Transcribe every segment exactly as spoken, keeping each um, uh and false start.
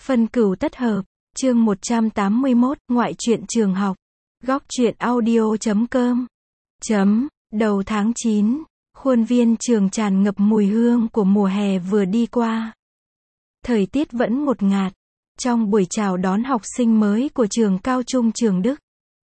Phân cửu tất hợp, chương một trăm tám mươi mốt, ngoại truyện trường học. Góc truyện audio chấm com. Chấm, đầu tháng chín, khuôn viên trường tràn ngập mùi hương của mùa hè vừa đi qua. Thời tiết vẫn ngột ngạt, trong buổi chào đón học sinh mới của trường cao trung Trường Đức.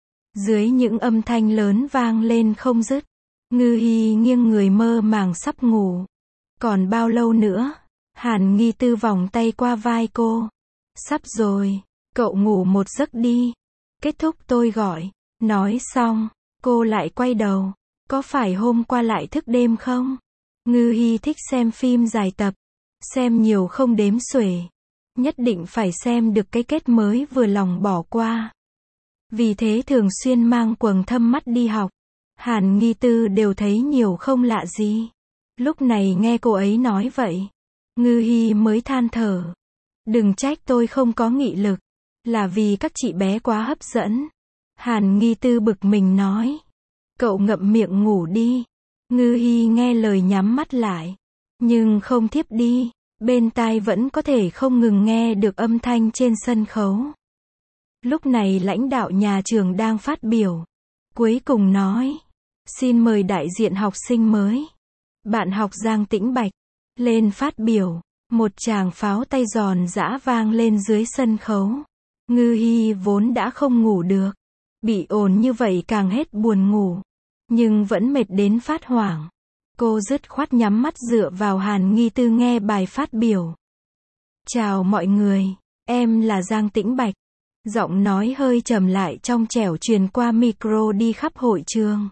Dưới những âm thanh lớn vang lên không dứt, Ngư Hi nghiêng người mơ màng sắp ngủ. Còn bao lâu nữa? Hàn Nghi Tư vòng tay qua vai cô. Sắp rồi, cậu ngủ một giấc đi. Kết thúc tôi gọi. Nói xong, cô lại quay đầu. Có phải hôm qua lại thức đêm không? Ngư Hi thích xem phim dài tập. Xem nhiều không đếm xuể. Nhất định phải xem được cái kết mới vừa lòng bỏ qua. Vì thế thường xuyên mang quầng thâm mắt đi học. Hàn Nghi Tư đều thấy nhiều không lạ gì. Lúc này nghe cô ấy nói vậy, Ngư Hi mới than thở. Đừng trách tôi không có nghị lực. Là vì các chị bé quá hấp dẫn. Hàn Nghi Tư bực mình nói. Cậu ngậm miệng ngủ đi. Ngư Hi nghe lời nhắm mắt lại. Nhưng không thiếp đi. Bên tai vẫn có thể không ngừng nghe được âm thanh trên sân khấu. Lúc này lãnh đạo nhà trường đang phát biểu. Cuối cùng nói. Xin mời đại diện học sinh mới. Bạn học Giang Tĩnh Bạch. Lên phát biểu. Một tràng pháo tay giòn giã vang lên dưới sân khấu. Ngư Hi vốn đã không ngủ được. Bị ồn như vậy càng hết buồn ngủ. Nhưng vẫn mệt đến phát hoảng. Cô dứt khoát nhắm mắt dựa vào Hàn Nghi Tư nghe bài phát biểu. Chào mọi người, em là Giang Tĩnh Bạch. Giọng nói hơi trầm lại trong trẻo truyền qua micro đi khắp hội trường.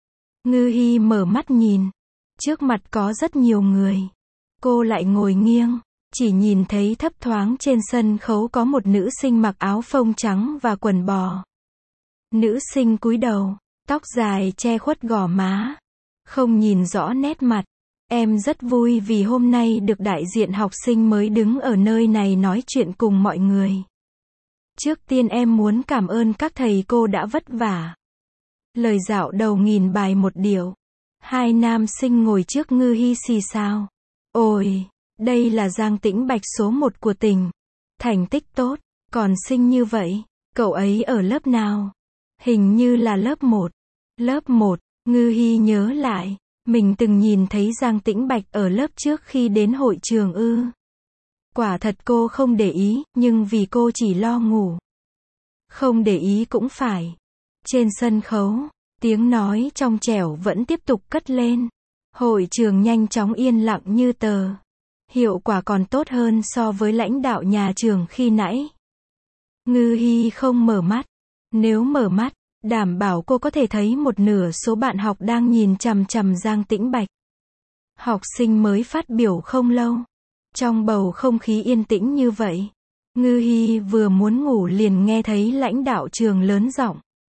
Ngư Hi mở mắt nhìn. Trước mặt có rất nhiều người. Cô lại ngồi nghiêng, chỉ nhìn thấy thấp thoáng trên sân khấu có một nữ sinh mặc áo phông trắng và quần bò. Nữ sinh cúi đầu, tóc dài che khuất gò má, không nhìn rõ nét mặt. Em rất vui vì hôm nay được đại diện học sinh mới đứng ở nơi này nói chuyện cùng mọi người. Trước tiên em muốn cảm ơn các thầy cô đã vất vả. Lời dạo đầu nghìn bài một điệu. Hai nam sinh ngồi trước Ngư Hi xì xào. Ôi, đây là Giang Tĩnh Bạch số một của tỉnh. Thành tích tốt, còn xinh như vậy. Cậu ấy ở lớp nào? Hình như là lớp một. Lớp một, Ngư Hi nhớ lại. Mình từng nhìn thấy Giang Tĩnh Bạch ở lớp trước khi đến hội trường ư. Quả thật cô không để ý, nhưng vì cô chỉ lo ngủ. Không để ý cũng phải. Trên sân khấu, tiếng nói trong trẻo vẫn tiếp tục cất lên. Hội trường nhanh chóng yên lặng như tờ. Hiệu quả còn tốt hơn so với lãnh đạo nhà trường khi nãy. Ngư Hi không mở mắt. Nếu mở mắt, đảm bảo cô có thể thấy một nửa số bạn học đang nhìn chằm chằm Giang Tĩnh Bạch. Học sinh mới phát biểu không lâu. Trong bầu không khí yên tĩnh như vậy, Ngư Hi vừa muốn ngủ liền nghe thấy lãnh đạo trường lớn giọng.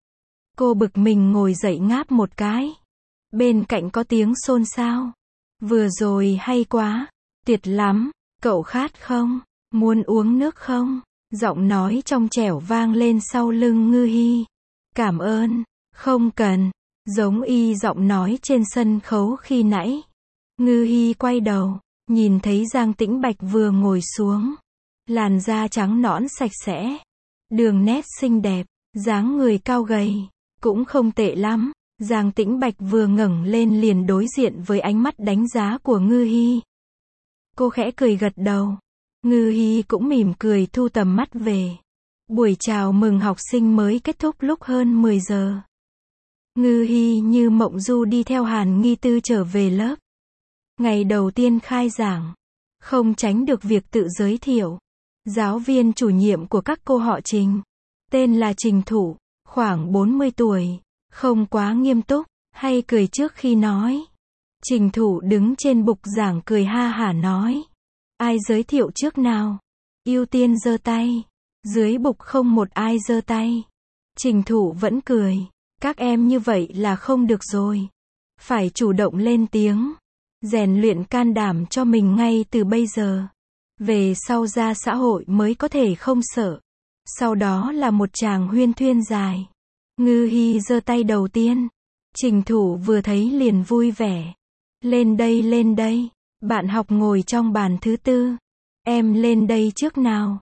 Cô bực mình ngồi dậy ngáp một cái. Bên cạnh có tiếng xôn xao. Vừa rồi hay quá. Tuyệt lắm. Cậu khát không? Muốn uống nước không? Giọng nói trong trẻo vang lên sau lưng Ngư Hi. Cảm ơn. Không cần. Giống y giọng nói trên sân khấu khi nãy. Ngư Hi quay đầu. Nhìn thấy Giang Tĩnh Bạch vừa ngồi xuống. Làn da trắng nõn sạch sẽ. Đường nét xinh đẹp. Dáng người cao gầy. Cũng không tệ lắm. Giang Tĩnh Bạch vừa ngẩng lên liền đối diện với ánh mắt đánh giá của Ngư Hi. Cô khẽ cười gật đầu. Ngư Hi cũng mỉm cười thu tầm mắt về. Buổi chào mừng học sinh mới kết thúc lúc hơn mười giờ. Ngư Hi như mộng du đi theo Hàn Nghi Tư trở về lớp. Ngày đầu tiên khai giảng, không tránh được việc tự giới thiệu. Giáo viên chủ nhiệm của các cô họ Trình. Tên là Trình Thụ, khoảng bốn mươi tuổi. Không quá nghiêm túc, hay cười trước khi nói. Trình Thụ đứng trên bục giảng cười ha hả nói. Ai giới thiệu trước nào? Ưu tiên giơ tay. Dưới bục không một ai giơ tay. Trình Thụ vẫn cười. Các em như vậy là không được rồi. Phải chủ động lên tiếng. Rèn luyện can đảm cho mình ngay từ bây giờ. Về sau ra xã hội mới có thể không sợ. Sau đó là một tràng huyên thuyên dài. Ngư Hi giơ tay đầu tiên. Trình Thụ vừa thấy liền vui vẻ. Lên đây lên đây. Bạn học ngồi trong bàn thứ tư. Em lên đây trước nào.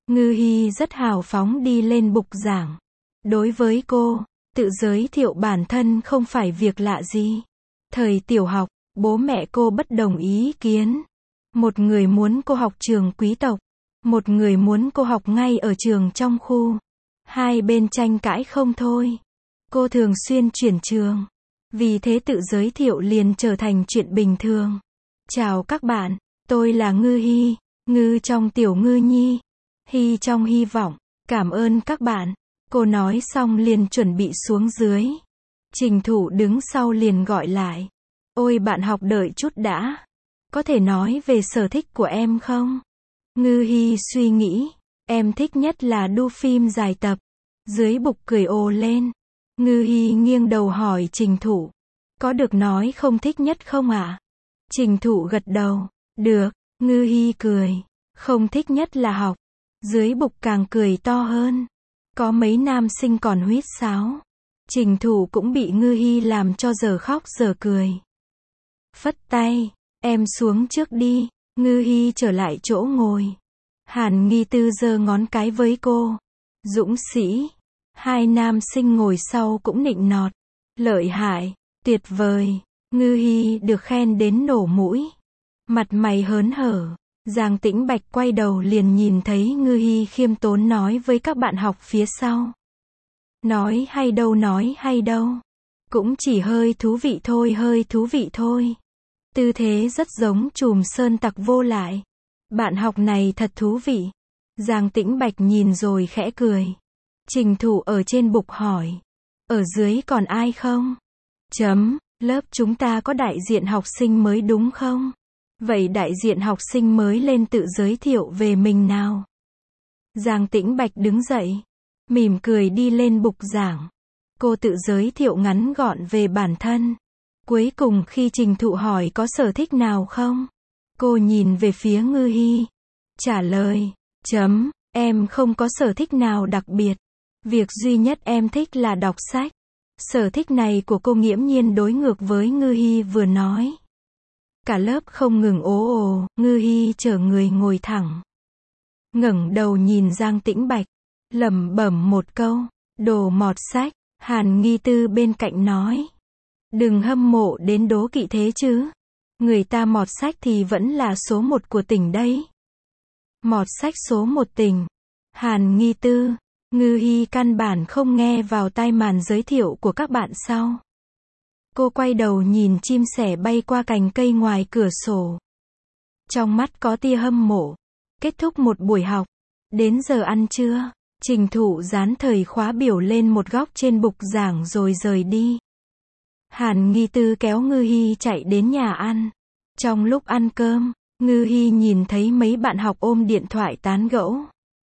Ngư Hi rất hào phóng đi lên bục giảng. Đối với cô, tự giới thiệu bản thân không phải việc lạ gì. Thời tiểu học, bố mẹ cô bất đồng ý kiến. Một người muốn cô học trường quý tộc, một người muốn cô học ngay ở trường trong khu. Hai bên tranh cãi không thôi. Cô thường xuyên chuyển trường. Vì thế tự giới thiệu liền trở thành chuyện bình thường. Chào các bạn, tôi là Ngư Hi, Ngư trong tiểu ngư nhi, Hi trong hy vọng. Cảm ơn các bạn. Cô nói xong liền chuẩn bị xuống dưới. Trình Thụ đứng sau liền gọi lại. Ôi bạn học đợi chút đã. Có thể nói về sở thích của em không? Ngư Hi suy nghĩ. Em thích nhất là đu phim dài tập. Dưới bục cười ồ lên. Ngư Hi nghiêng đầu hỏi Trình Thụ. Có được nói không thích nhất không ạ? À? Trình Thụ gật đầu. Được. Ngư Hi cười. Không thích nhất là học. Dưới bục càng cười to hơn. Có mấy nam sinh còn huýt sáo. Trình Thụ cũng bị Ngư Hi làm cho giờ khóc giờ cười. Phất tay. Em xuống trước đi. Ngư Hi trở lại chỗ ngồi. Hàn Nghi Tư giơ ngón cái với cô. Dũng sĩ. Hai nam sinh ngồi sau cũng nịnh nọt. Lợi hại. Tuyệt vời. Ngư Hi được khen đến nổ mũi. Mặt mày hớn hở. Giang Tĩnh Bạch quay đầu liền nhìn thấy Ngư Hi khiêm tốn nói với các bạn học phía sau. Nói hay đâu nói hay đâu. Cũng chỉ hơi thú vị thôi hơi thú vị thôi. Tư thế rất giống chùm sơn tặc vô lại. Bạn học này thật thú vị. Giang Tĩnh Bạch nhìn rồi khẽ cười. Trình Thụ ở trên bục hỏi. Ở dưới còn ai không? Chấm, lớp chúng ta có đại diện học sinh mới đúng không? Vậy đại diện học sinh mới lên tự giới thiệu về mình nào. Giang Tĩnh Bạch đứng dậy. Mỉm cười đi lên bục giảng. Cô tự giới thiệu ngắn gọn về bản thân. Cuối cùng khi Trình Thụ hỏi có sở thích nào không? Cô nhìn về phía Ngư Hi. Trả lời. Chấm, em không có sở thích nào đặc biệt. Việc duy nhất em thích là đọc sách. Sở thích này của cô nghiễm nhiên đối ngược với Ngư Hi vừa nói. Cả lớp không ngừng ố ồ, Ngư Hi chở người ngồi thẳng. Ngẩng đầu nhìn Giang Tĩnh Bạch. Lẩm bẩm một câu. Đồ mọt sách. Hàn Nghi Tư bên cạnh nói. Đừng hâm mộ đến đố kỵ thế chứ. Người ta mọt sách thì vẫn là số một của tỉnh đấy. Mọt sách số một tỉnh. Hàn Nghi Tư. Ngư Hi căn bản không nghe vào tai màn giới thiệu của các bạn sau. Cô quay đầu nhìn chim sẻ bay qua cành cây ngoài cửa sổ. Trong mắt có tia hâm mộ. Kết thúc một buổi học. Đến giờ ăn trưa. Trình Thụ dán thời khóa biểu lên một góc trên bục giảng rồi rời đi. Hàn Nghi Tư kéo Ngư Hi chạy đến nhà ăn. Trong lúc ăn cơm, Ngư Hi nhìn thấy mấy bạn học ôm điện thoại tán gẫu.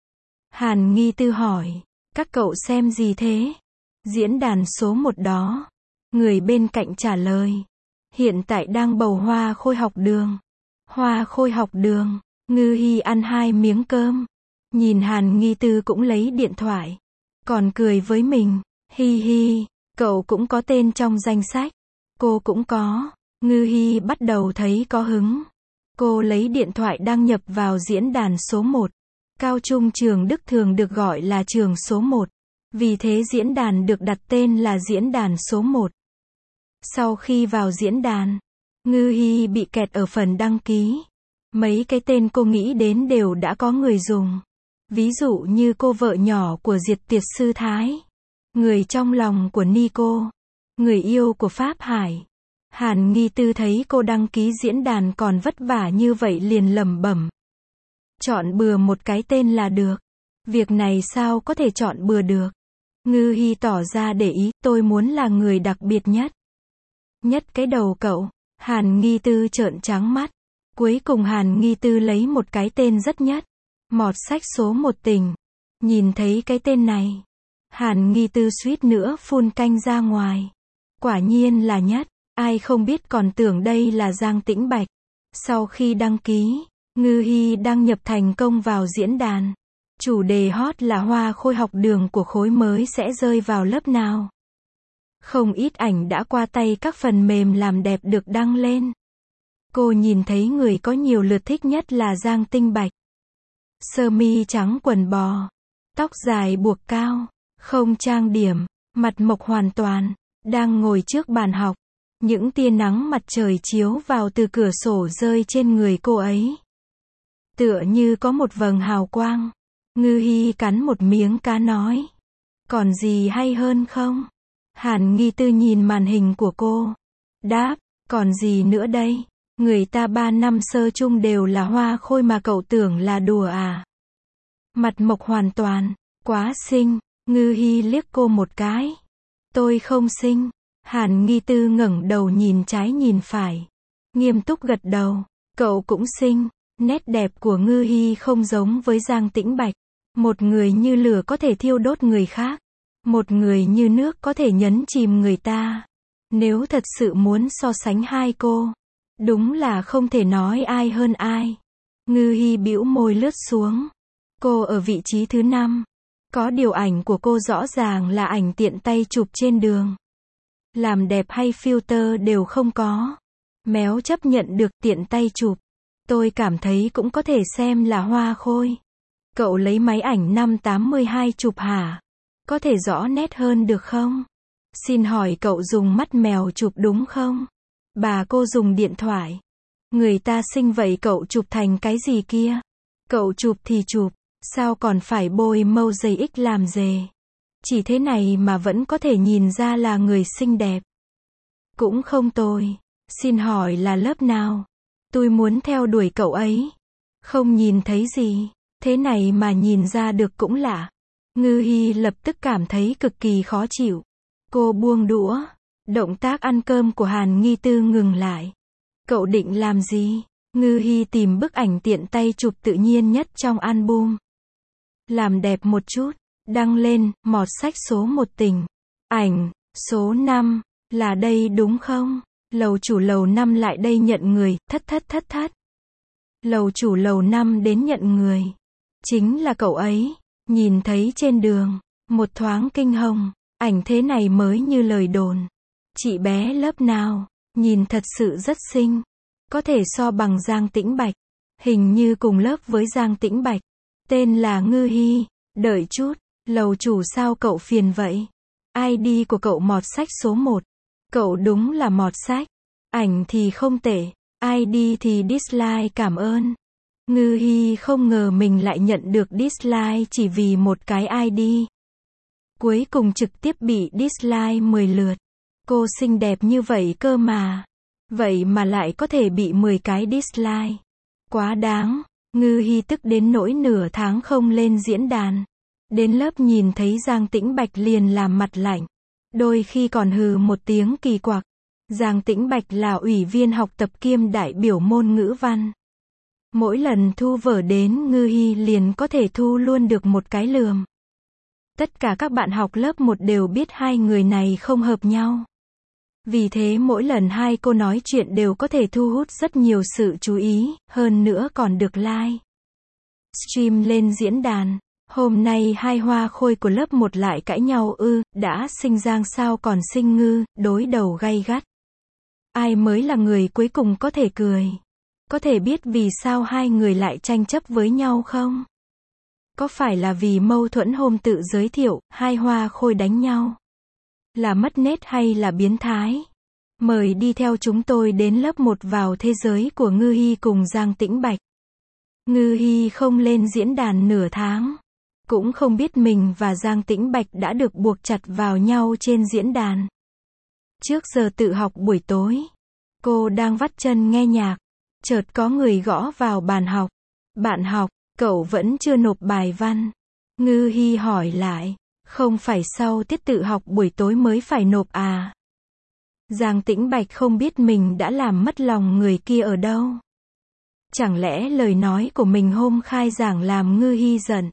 Hàn Nghi Tư hỏi, các cậu xem gì thế? Diễn đàn số một đó. Người bên cạnh trả lời, hiện tại đang bầu hoa khôi học đường. Hoa khôi học đường. Ngư Hi ăn hai miếng cơm. Nhìn Hàn Nghi Tư cũng lấy điện thoại. Còn cười với mình. Hi hi, cậu cũng có tên trong danh sách. Cô cũng có. Ngư Hi bắt đầu thấy có hứng. Cô lấy điện thoại đăng nhập vào diễn đàn số một. Cao trung trường Đức thường được gọi là trường số một. Vì thế diễn đàn được đặt tên là diễn đàn số một. Sau khi vào diễn đàn, Ngư Hi bị kẹt ở phần đăng ký. Mấy cái tên cô nghĩ đến đều đã có người dùng. Ví dụ như cô vợ nhỏ của Diệt Tiệt Sư Thái. Người trong lòng của Nico. Người yêu của Pháp Hải. Hàn Nghi Tư thấy cô đăng ký diễn đàn còn vất vả như vậy liền lẩm bẩm. Chọn bừa một cái tên là được. Việc này sao có thể chọn bừa được. Ngư Hi tỏ ra để ý, tôi muốn là người đặc biệt nhất. Nhất cái đầu cậu. Hàn Nghi Tư trợn trắng mắt. Cuối cùng Hàn Nghi Tư lấy một cái tên rất nhất. Mọt sách số một tỉnh. Nhìn thấy cái tên này. Hàn Nghi Tư suýt nữa phun canh ra ngoài. Quả nhiên là nhất. Ai không biết còn tưởng đây là Giang Tĩnh Bạch. Sau khi đăng ký, Ngư Hi đăng nhập thành công vào diễn đàn. Chủ đề hot là hoa khôi học đường của khối mới sẽ rơi vào lớp nào. Không ít ảnh đã qua tay các phần mềm làm đẹp được đăng lên. Cô nhìn thấy người có nhiều lượt thích nhất là Giang Tĩnh Bạch. sơ mi trắng quần bò, tóc dài buộc cao, không trang điểm, mặt mộc hoàn toàn, đang ngồi trước bàn học. Những tia nắng mặt trời chiếu vào từ cửa sổ rơi trên người cô ấy. Tựa như có một vầng hào quang. Ngư Hi cắn một miếng cá nói. Còn gì hay hơn không? Hàn Nghi Tư nhìn màn hình của cô. Đáp, còn gì nữa đây? Người ta ba năm sơ chung đều là hoa khôi mà cậu tưởng là đùa à? Mặt mộc hoàn toàn, quá xinh. Ngư Hi liếc cô một cái. Tôi không xinh. Hàn Nghi Tư ngẩng đầu nhìn trái nhìn phải. Nghiêm túc gật đầu. Cậu cũng xinh. Nét đẹp của Ngư Hi không giống với Giang Tĩnh Bạch. Một người như lửa có thể thiêu đốt người khác. Một người như nước có thể nhấn chìm người ta. Nếu thật sự muốn so sánh hai cô, đúng là không thể nói ai hơn ai. Ngư Hi bĩu môi lướt xuống. Cô ở vị trí thứ năm. Có điều ảnh của cô rõ ràng là ảnh tiện tay chụp trên đường. Làm đẹp hay filter đều không có. Méo chấp nhận được tiện tay chụp. Tôi cảm thấy cũng có thể xem là hoa khôi. Cậu lấy máy ảnh năm tám mươi hai chụp hả? Có thể rõ nét hơn được không? Xin hỏi cậu dùng mắt mèo chụp đúng không? Bà cô dùng điện thoại. Người ta xinh vậy cậu chụp thành cái gì kia? Cậu chụp thì chụp, sao còn phải bôi mâu giây ích làm dề? Chỉ thế này mà vẫn có thể nhìn ra là người xinh đẹp. Cũng không tồi. Xin hỏi là lớp nào? Tôi muốn theo đuổi cậu ấy. Không nhìn thấy gì. Thế này mà nhìn ra được cũng lạ. Ngư Hi lập tức cảm thấy cực kỳ khó chịu. Cô buông đũa. Động tác ăn cơm của Hàn Nghi Tư ngừng lại. Cậu định làm gì? Ngư Hi tìm bức ảnh tiện tay chụp tự nhiên nhất trong album. Làm đẹp một chút. Đăng lên, mọt sách số một tỉnh. Ảnh, số năm. Là đây đúng không? Lầu chủ lầu năm lại đây nhận người, thất thất thất thất. Lầu chủ lầu năm đến nhận người. Chính là cậu ấy. Nhìn thấy trên đường. Một thoáng kinh hồng. Ảnh thế này mới như lời đồn. Chị bé lớp nào? Nhìn thật sự rất xinh. Có thể so bằng Giang Tĩnh Bạch. Hình như cùng lớp với Giang Tĩnh Bạch. Tên là Ngư Hi. Đợi chút. Lầu chủ sao cậu phiền vậy? i đê của cậu mọt sách số một. Cậu đúng là mọt sách. Ảnh thì không tệ. i đê thì dislike cảm ơn. Ngư Hi không ngờ mình lại nhận được dislike chỉ vì một cái i đê. Cuối cùng trực tiếp bị dislike mười lượt. Cô xinh đẹp như vậy cơ mà. Vậy mà lại có thể bị mười cái dislike. Quá đáng. Ngư Hi tức đến nỗi nửa tháng không lên diễn đàn. Đến lớp nhìn thấy Giang Tĩnh Bạch liền làm mặt lạnh. Đôi khi còn hừ một tiếng kỳ quặc. Giang Tĩnh Bạch là ủy viên học tập kiêm đại biểu môn ngữ văn. Mỗi lần thu vở đến Ngư Hi liền có thể thu luôn được một cái lườm. Tất cả các bạn học lớp một đều biết hai người này không hợp nhau. Vì thế mỗi lần hai cô nói chuyện đều có thể thu hút rất nhiều sự chú ý, hơn nữa còn được like. Stream lên diễn đàn. Hôm nay hai hoa khôi của lớp một lại cãi nhau ư, đã sinh Giang sao còn sinh Ngư, đối đầu gay gắt. Ai mới là người cuối cùng có thể cười? Có thể biết vì sao hai người lại tranh chấp với nhau không? Có phải là vì mâu thuẫn hôm tự giới thiệu, hai hoa khôi đánh nhau? Là mất nết hay là biến thái? Mời đi theo chúng tôi đến lớp một vào thế giới của Ngư Hi cùng Giang Tĩnh Bạch. Ngư Hi không lên diễn đàn nửa tháng. Cũng không biết mình và Giang Tĩnh Bạch đã được buộc chặt vào nhau trên diễn đàn. Trước giờ tự học buổi tối, cô đang vắt chân nghe nhạc. Chợt có người gõ vào bàn học. Bạn học, cậu vẫn chưa nộp bài văn. Ngư Hi hỏi lại. Không phải sau tiết tự học buổi tối mới phải nộp à? Giang Tĩnh Bạch không biết mình đã làm mất lòng người kia ở đâu. Chẳng lẽ lời nói của mình hôm khai giảng làm Ngư Hi giận?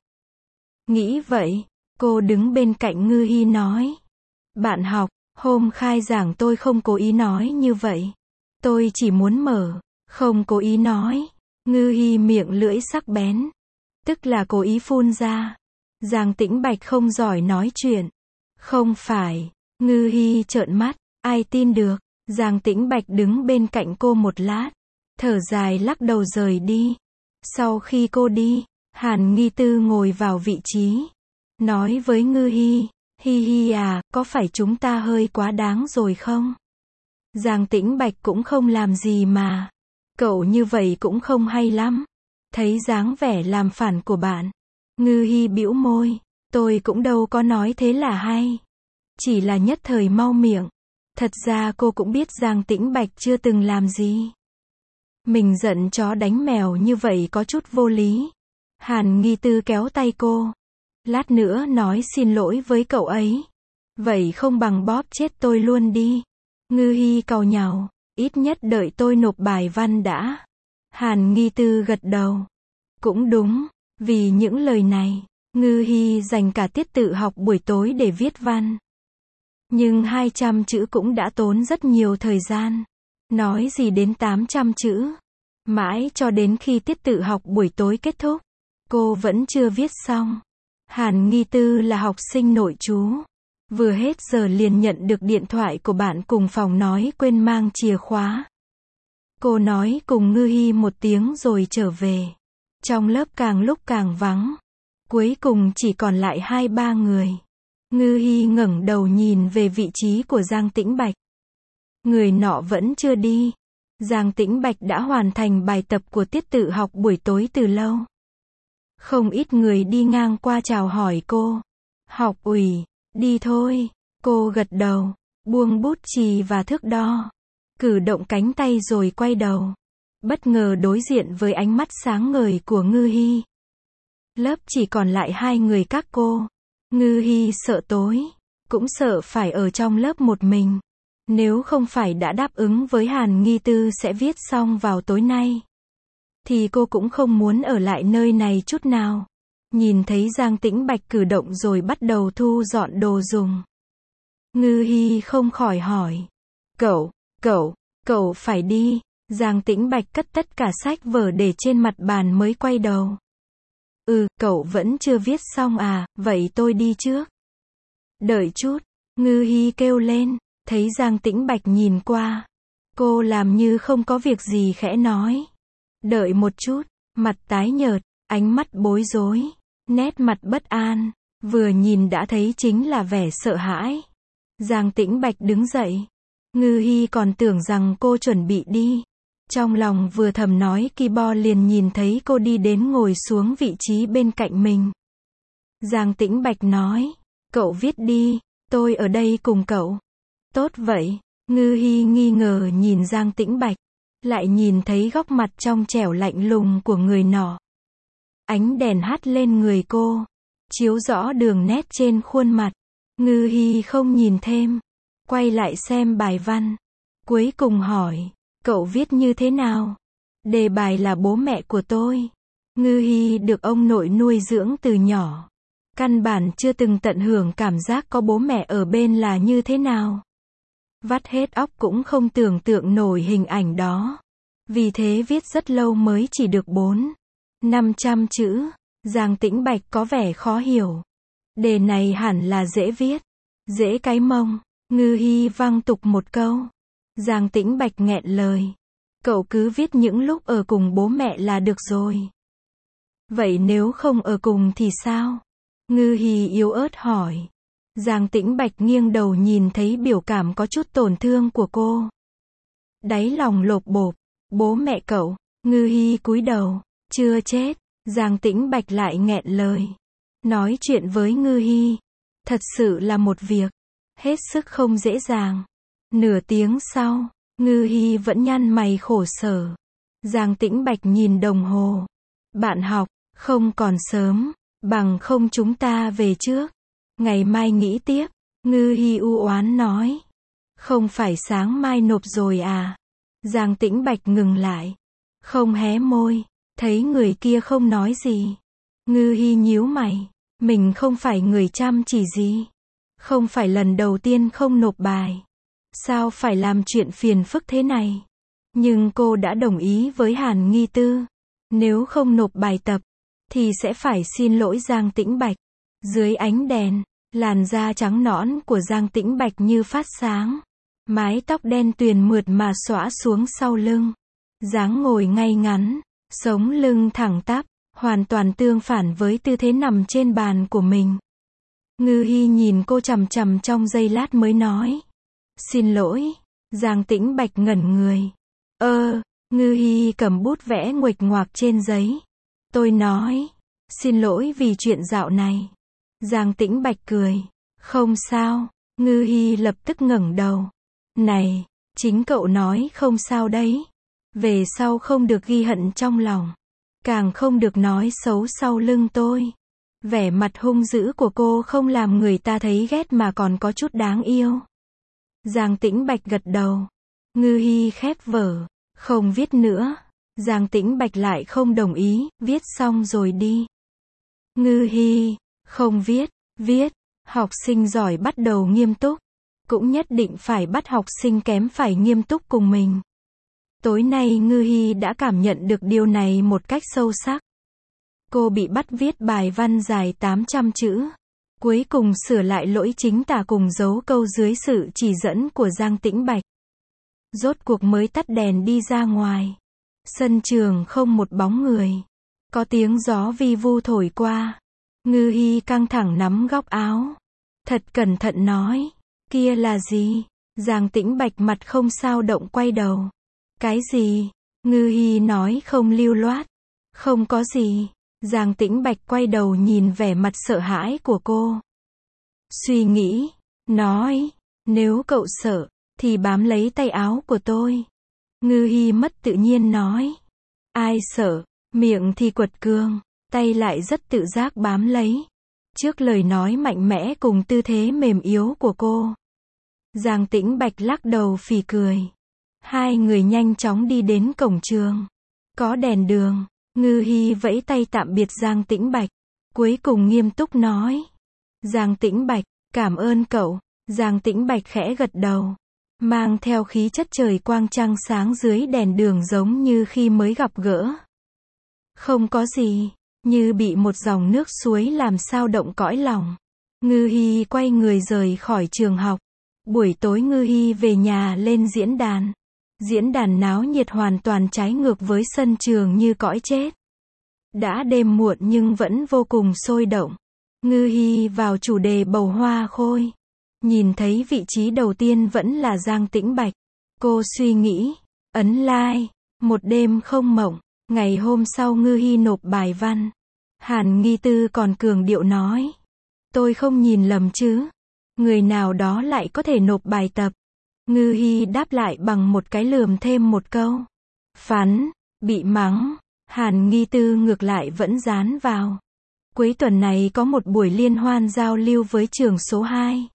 Nghĩ vậy, cô đứng bên cạnh Ngư Hi nói. Bạn học, hôm khai giảng tôi không cố ý nói như vậy. Tôi chỉ muốn mở, không cố ý nói. Ngư Hi miệng lưỡi sắc bén. Tức là cố ý phun ra. Giang Tĩnh Bạch không giỏi nói chuyện. Không phải. Ngư Hi trợn mắt. Ai tin được. Giang Tĩnh Bạch đứng bên cạnh cô một lát. Thở dài lắc đầu rời đi. Sau khi cô đi, Hàn Nghi Tư ngồi vào vị trí. Nói với Ngư Hi, Hi Hi à, có phải chúng ta hơi quá đáng rồi không? Giang Tĩnh Bạch cũng không làm gì mà. Cậu như vậy cũng không hay lắm. Thấy dáng vẻ làm phản của bạn. Ngư Hi bĩu môi. Tôi cũng đâu có nói thế là hay. Chỉ là nhất thời mau miệng. Thật ra cô cũng biết Giang Tĩnh Bạch chưa từng làm gì. Mình giận chó đánh mèo như vậy có chút vô lý. Hàn Nghi Tư kéo tay cô. Lát nữa nói xin lỗi với cậu ấy. Vậy không bằng bóp chết tôi luôn đi. Ngư Hi cau nhàu. Ít nhất đợi tôi nộp bài văn đã. Hàn Nghi Tư gật đầu. Cũng đúng. Vì những lời này, Ngư Hi dành cả tiết tự học buổi tối để viết văn. Nhưng hai trăm chữ cũng đã tốn rất nhiều thời gian. Nói gì đến tám trăm chữ. Mãi cho đến khi tiết tự học buổi tối kết thúc, cô vẫn chưa viết xong. Hàn Nghi Tư là học sinh nội trú. Vừa hết giờ liền nhận được điện thoại của bạn cùng phòng nói quên mang chìa khóa. Cô nói cùng Ngư Hi một tiếng rồi trở về. Trong lớp càng lúc càng vắng. Cuối cùng chỉ còn lại hai ba người. Ngư Hi ngẩng đầu nhìn về vị trí của Giang Tĩnh Bạch. Người nọ vẫn chưa đi. Giang Tĩnh Bạch đã hoàn thành bài tập của tiết tự học buổi tối từ lâu. Không ít người đi ngang qua chào hỏi cô. Học ủy, đi thôi. Cô gật đầu, buông bút chì và thước đo. Cử động cánh tay rồi quay đầu. Bất ngờ đối diện với ánh mắt sáng ngời của Ngư Hi. Lớp chỉ còn lại hai người các cô. Ngư Hi sợ tối. Cũng sợ phải ở trong lớp một mình. Nếu không phải đã đáp ứng với Hàn Nghi Tư sẽ viết xong vào tối nay, thì cô cũng không muốn ở lại nơi này chút nào. Nhìn thấy Giang Tĩnh Bạch cử động rồi bắt đầu thu dọn đồ dùng. Ngư Hi không khỏi hỏi. Cậu, cậu, cậu phải đi. Giang Tĩnh Bạch cất tất cả sách vở để trên mặt bàn mới quay đầu. Ừ, cậu vẫn chưa viết xong à, vậy tôi đi trước. Đợi chút, Ngư Hi kêu lên, thấy Giang Tĩnh Bạch nhìn qua. Cô làm như không có việc gì khẽ nói. Đợi một chút, mặt tái nhợt, ánh mắt bối rối, nét mặt bất an, vừa nhìn đã thấy chính là vẻ sợ hãi. Giang Tĩnh Bạch đứng dậy. Ngư Hi còn tưởng rằng cô chuẩn bị đi. Trong lòng vừa thầm nói ki bo liền nhìn thấy cô đi đến ngồi xuống vị trí bên cạnh mình. Giang Tĩnh Bạch nói, cậu viết đi, tôi ở đây cùng cậu. Tốt vậy. Ngư Hi nghi ngờ nhìn Giang Tĩnh Bạch, lại nhìn thấy góc mặt trong trẻo lạnh lùng của người nọ. Ánh đèn hắt lên người cô, chiếu rõ đường nét trên khuôn mặt. Ngư Hi không nhìn thêm, quay lại xem bài văn. Cuối cùng hỏi, cậu viết như thế nào? Đề bài là bố mẹ của tôi. Ngư Hi được ông nội nuôi dưỡng từ nhỏ. Căn bản chưa từng tận hưởng cảm giác có bố mẹ ở bên là như thế nào. Vắt hết óc cũng không tưởng tượng nổi hình ảnh đó. Vì thế viết rất lâu mới chỉ được bốn, năm trăm chữ. Giang Tĩnh Bạch có vẻ khó hiểu. Đề này hẳn là dễ viết. Dễ cái mông. Ngư Hi văng tục một câu. Giang Tĩnh Bạch nghẹn lời. Cậu cứ viết những lúc ở cùng bố mẹ là được rồi. Vậy nếu không ở cùng thì sao? Ngư Hi yếu ớt hỏi. Giang Tĩnh Bạch nghiêng đầu nhìn thấy biểu cảm có chút tổn thương của cô. Đáy lòng lột bột. Bố mẹ cậu. Ngư Hi cúi đầu. Chưa chết. Giang Tĩnh Bạch lại nghẹn lời. Nói chuyện với Ngư Hi thật sự là một việc hết sức không dễ dàng. Nửa tiếng sau, Ngư Hi vẫn nhăn mày khổ sở. Giang Tĩnh Bạch nhìn đồng hồ. Bạn học, không còn sớm, bằng không chúng ta về trước. Ngày mai nghĩ tiếp. Ngư Hi u oán nói. Không phải sáng mai nộp rồi à? Giang Tĩnh Bạch ngừng lại. Không hé môi. Thấy người kia không nói gì. Ngư Hi nhíu mày. Mình không phải người chăm chỉ gì. Không phải lần đầu tiên không nộp bài. Sao phải làm chuyện phiền phức thế này? Nhưng cô đã đồng ý với Hàn Nghi Tư. Nếu không nộp bài tập, thì sẽ phải xin lỗi Giang Tĩnh Bạch. Dưới ánh đèn, làn da trắng nõn của Giang Tĩnh Bạch như phát sáng. Mái tóc đen tuyền mượt mà xõa xuống sau lưng. Dáng ngồi ngay ngắn, sống lưng thẳng tắp. hoàn toàn tương phản với tư thế nằm trên bàn của mình. Ngư Hi nhìn cô chằm chằm trong giây lát mới nói. Xin lỗi. Giang Tĩnh Bạch ngẩn người. Ơ, Ngư Hi cầm bút vẽ nguệch ngoạc trên giấy. Tôi nói. Xin lỗi vì chuyện dạo này. Giang Tĩnh Bạch cười. Không sao. Ngư Hi lập tức ngẩng đầu. Này, chính cậu nói không sao đấy. Về sau không được ghi hận trong lòng. Càng không được nói xấu sau lưng tôi. Vẻ mặt hung dữ của cô không làm người ta thấy ghét mà còn có chút đáng yêu. Giang Tĩnh Bạch gật đầu. Ngư Hi khép vở. Không viết nữa. Giang Tĩnh Bạch lại không đồng ý. Viết xong rồi đi. Ngư Hi. Không viết. Viết. Học sinh giỏi bắt đầu nghiêm túc. Cũng nhất định phải bắt học sinh kém phải nghiêm túc cùng mình. Tối nay Ngư Hi đã cảm nhận được điều này một cách sâu sắc. Cô bị bắt viết bài văn dài tám trăm chữ. Cuối cùng sửa lại lỗi chính tả cùng dấu câu dưới sự chỉ dẫn của Giang Tĩnh Bạch. Rốt cuộc mới tắt đèn đi ra ngoài. Sân trường không một bóng người. Có tiếng gió vi vu thổi qua. Ngư Hi căng thẳng nắm góc áo. Thật cẩn thận nói. Kia là gì? Giang Tĩnh Bạch mặt không sao động quay đầu. Cái gì? Ngư Hi nói không lưu loát. Không có gì. Giang Tĩnh Bạch quay đầu nhìn vẻ mặt sợ hãi của cô. Suy nghĩ. Nói. Nếu cậu sợ, thì bám lấy tay áo của tôi. Ngư Hi mất tự nhiên nói. Ai sợ? Miệng thì quật cường, tay lại rất tự giác bám lấy. Trước lời nói mạnh mẽ cùng tư thế mềm yếu của cô. Giang Tĩnh Bạch lắc đầu phì cười. Hai người nhanh chóng đi đến cổng trường. Có đèn đường. Ngư Hi vẫy tay tạm biệt Giang Tĩnh Bạch. Cuối cùng nghiêm túc nói. Giang Tĩnh Bạch, cảm ơn cậu. Giang Tĩnh Bạch khẽ gật đầu. Mang theo khí chất trời quang trăng sáng dưới đèn đường giống như khi mới gặp gỡ. Không có gì. Như bị một dòng nước suối làm sao động cõi lòng. Ngư Hi quay người rời khỏi trường học. Buổi tối Ngư Hi về nhà lên diễn đàn. Diễn đàn náo nhiệt hoàn toàn trái ngược với sân trường như cõi chết. Đã đêm muộn nhưng vẫn vô cùng sôi động. Ngư Hi vào chủ đề bầu hoa khôi. Nhìn thấy vị trí đầu tiên vẫn là Giang Tĩnh Bạch. Cô suy nghĩ. Ấn like. Một đêm không mộng. Ngày hôm sau Ngư Hi nộp bài văn. Hàn Nghi Tư còn cường điệu nói. Tôi không nhìn lầm chứ. Người nào đó lại có thể nộp bài tập. Ngư Hi đáp lại bằng một cái lườm thêm một câu. Phắn, bị mắng. Hàn Nghi Tư ngược lại vẫn dán vào. Cuối tuần này có một buổi liên hoan giao lưu với trường số hai.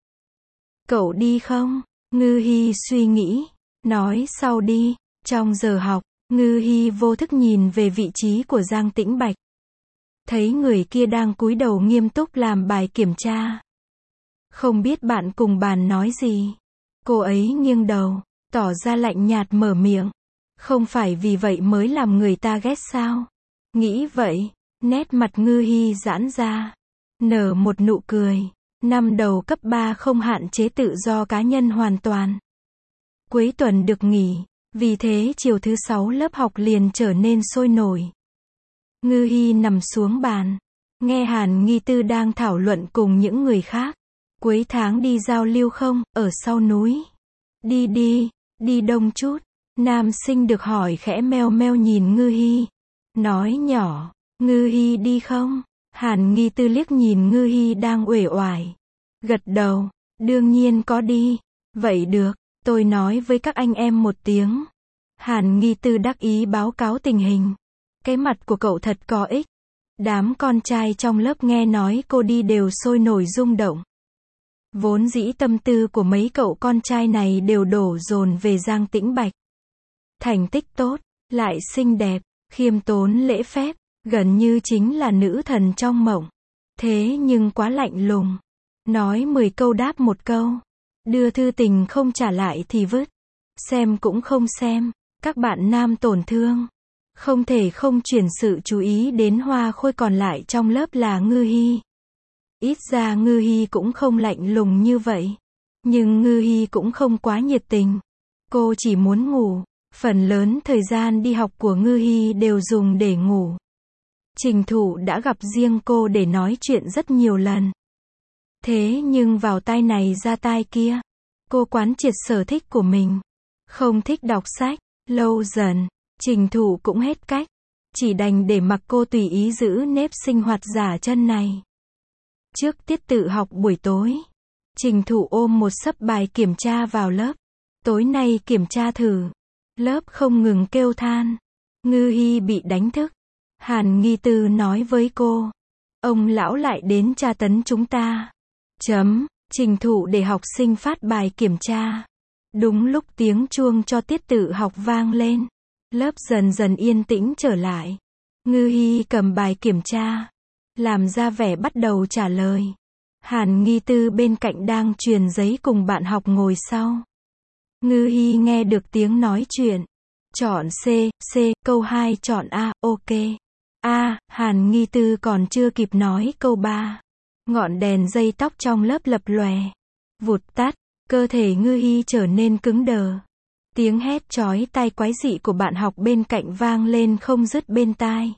Cậu đi không? Ngư Hi suy nghĩ. Nói sau đi. Trong giờ học, Ngư Hi vô thức nhìn về vị trí của Giang Tĩnh Bạch. Thấy người kia đang cúi đầu nghiêm túc làm bài kiểm tra. Không biết bạn cùng bàn nói gì. Cô ấy nghiêng đầu, tỏ ra lạnh nhạt mở miệng. Không phải vì vậy mới làm người ta ghét sao? Nghĩ vậy, nét mặt Ngư Hi giãn ra. Nở một nụ cười. Năm đầu cấp ba không hạn chế tự do cá nhân hoàn toàn. Cuối tuần được nghỉ. Vì thế chiều thứ sáu lớp học liền trở nên sôi nổi. Ngư Hi nằm xuống bàn. Nghe Hàn Nghi Tư đang thảo luận cùng những người khác. Cuối tháng đi giao lưu không, ở sau núi. Đi đi, đi đông chút. Nam sinh được hỏi khẽ meo meo nhìn Ngư Hi. Nói nhỏ, Ngư Hi đi không? Hàn Nghi Tư liếc nhìn Ngư Hi đang uể oải. Gật đầu, đương nhiên có đi. Vậy được, tôi nói với các anh em một tiếng. Hàn Nghi Tư đắc ý báo cáo tình hình. Cái mặt của cậu thật có ích. Đám con trai trong lớp nghe nói cô đi đều sôi nổi rung động. Vốn dĩ tâm tư của mấy cậu con trai này đều đổ dồn về Giang Tĩnh Bạch. Thành tích tốt, lại xinh đẹp, khiêm tốn lễ phép, gần như chính là nữ thần trong mộng. Thế nhưng quá lạnh lùng. Nói mười câu đáp một câu. Đưa thư tình không trả lại thì vứt. Xem cũng không xem. Các bạn nam tổn thương. Không thể không chuyển sự chú ý đến hoa khôi còn lại trong lớp là Ngư Hi. Ít ra Ngư Hi cũng không lạnh lùng như vậy. Nhưng Ngư Hi cũng không quá nhiệt tình. Cô chỉ muốn ngủ. Phần lớn thời gian đi học của Ngư Hi đều dùng để ngủ. Trình Thụ đã gặp riêng cô để nói chuyện rất nhiều lần. Thế nhưng vào tai này ra tai kia, cô quán triệt sở thích của mình. Không thích đọc sách, lâu dần, Trình Thụ cũng hết cách. Chỉ đành để mặc cô tùy ý giữ nếp sinh hoạt giả chân này. Trước tiết tự học buổi tối, Trình Thụ ôm một xấp bài kiểm tra vào lớp. Tối nay kiểm tra thử. Lớp không ngừng kêu than. Ngư Hi bị đánh thức. Hàn Nghi Tư nói với cô. Ông lão lại đến tra tấn chúng ta. Chấm, Trình Thụ để học sinh phát bài kiểm tra. Đúng lúc tiếng chuông cho tiết tự học vang lên. Lớp dần dần yên tĩnh trở lại. Ngư Hi cầm bài kiểm tra. Làm ra vẻ bắt đầu trả lời. Hàn Nghi Tư bên cạnh đang truyền giấy cùng bạn học ngồi sau. Ngư Hi nghe được tiếng nói chuyện. Chọn C, C, câu hai chọn A, ok. A, Hàn Nghi Tư còn chưa kịp nói câu ba. Ngọn đèn dây tóc trong lớp lập lòe. Vụt tắt, cơ thể Ngư Hi trở nên cứng đờ. Tiếng hét chói tai quái dị của bạn học bên cạnh vang lên không dứt bên tai.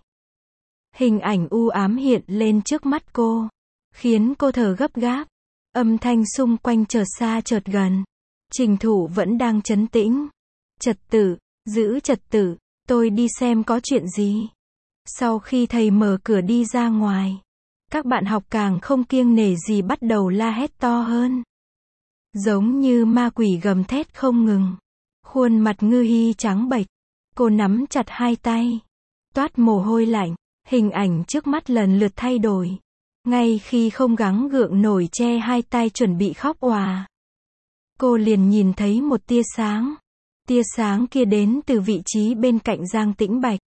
Hình ảnh u ám hiện lên trước mắt cô, khiến cô thở gấp gáp. Âm thanh xung quanh chợt xa chợt gần. Trình Thụ vẫn đang trấn tĩnh. Trật tự, giữ trật tự, tôi đi xem có chuyện gì. Sau khi thầy mở cửa đi ra ngoài, các bạn học càng không kiêng nể gì bắt đầu la hét to hơn. Giống như ma quỷ gầm thét không ngừng. Khuôn mặt Ngư Hi trắng bệch. Cô nắm chặt hai tay. Toát mồ hôi lạnh. Hình ảnh trước mắt lần lượt thay đổi. Ngay khi không gắng gượng nổi che hai tay chuẩn bị khóc òa, cô liền nhìn thấy một tia sáng. Tia sáng kia đến từ vị trí bên cạnh Giang Tĩnh Bạch.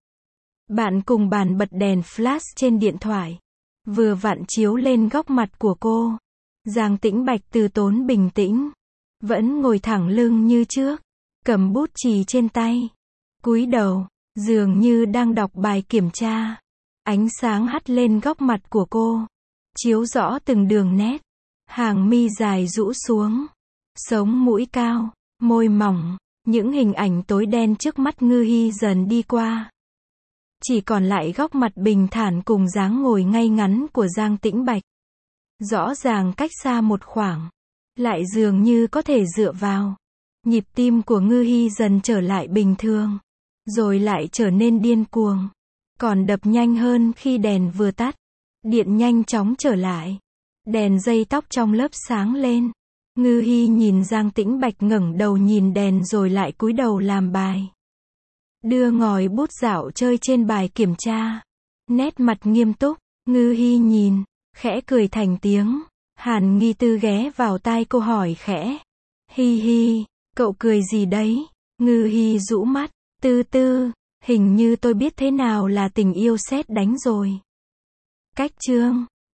Bạn cùng bàn bật đèn flash trên điện thoại. Vừa vặn chiếu lên góc mặt của cô. Giang Tĩnh Bạch từ tốn bình tĩnh. Vẫn ngồi thẳng lưng như trước. Cầm bút chì trên tay. Cúi đầu, dường như đang đọc bài kiểm tra. Ánh sáng hắt lên góc mặt của cô. Chiếu rõ từng đường nét. Hàng mi dài rũ xuống. Sống mũi cao, môi mỏng. Những hình ảnh tối đen trước mắt Ngư Hi dần đi qua. Chỉ còn lại góc mặt bình thản cùng dáng ngồi ngay ngắn của Giang Tĩnh Bạch. Rõ ràng cách xa một khoảng. Lại dường như có thể dựa vào. Nhịp tim của Ngư Hi dần trở lại bình thường. Rồi lại trở nên điên cuồng. Còn đập nhanh hơn khi đèn vừa tắt. Điện nhanh chóng trở lại. Đèn dây tóc trong lớp sáng lên. Ngư Hi nhìn Giang Tĩnh Bạch ngẩng đầu nhìn đèn rồi lại cúi đầu làm bài. Đưa ngòi bút dạo chơi trên bài kiểm tra. Nét mặt nghiêm túc. Ngư Hi nhìn, khẽ cười thành tiếng. Hàn Nghi Tư ghé vào tai cô hỏi khẽ. Hi hi, cậu cười gì đấy? Ngư Hi rũ mắt. Tư tư, hình như tôi biết thế nào là tình yêu sét đánh rồi. Cách chương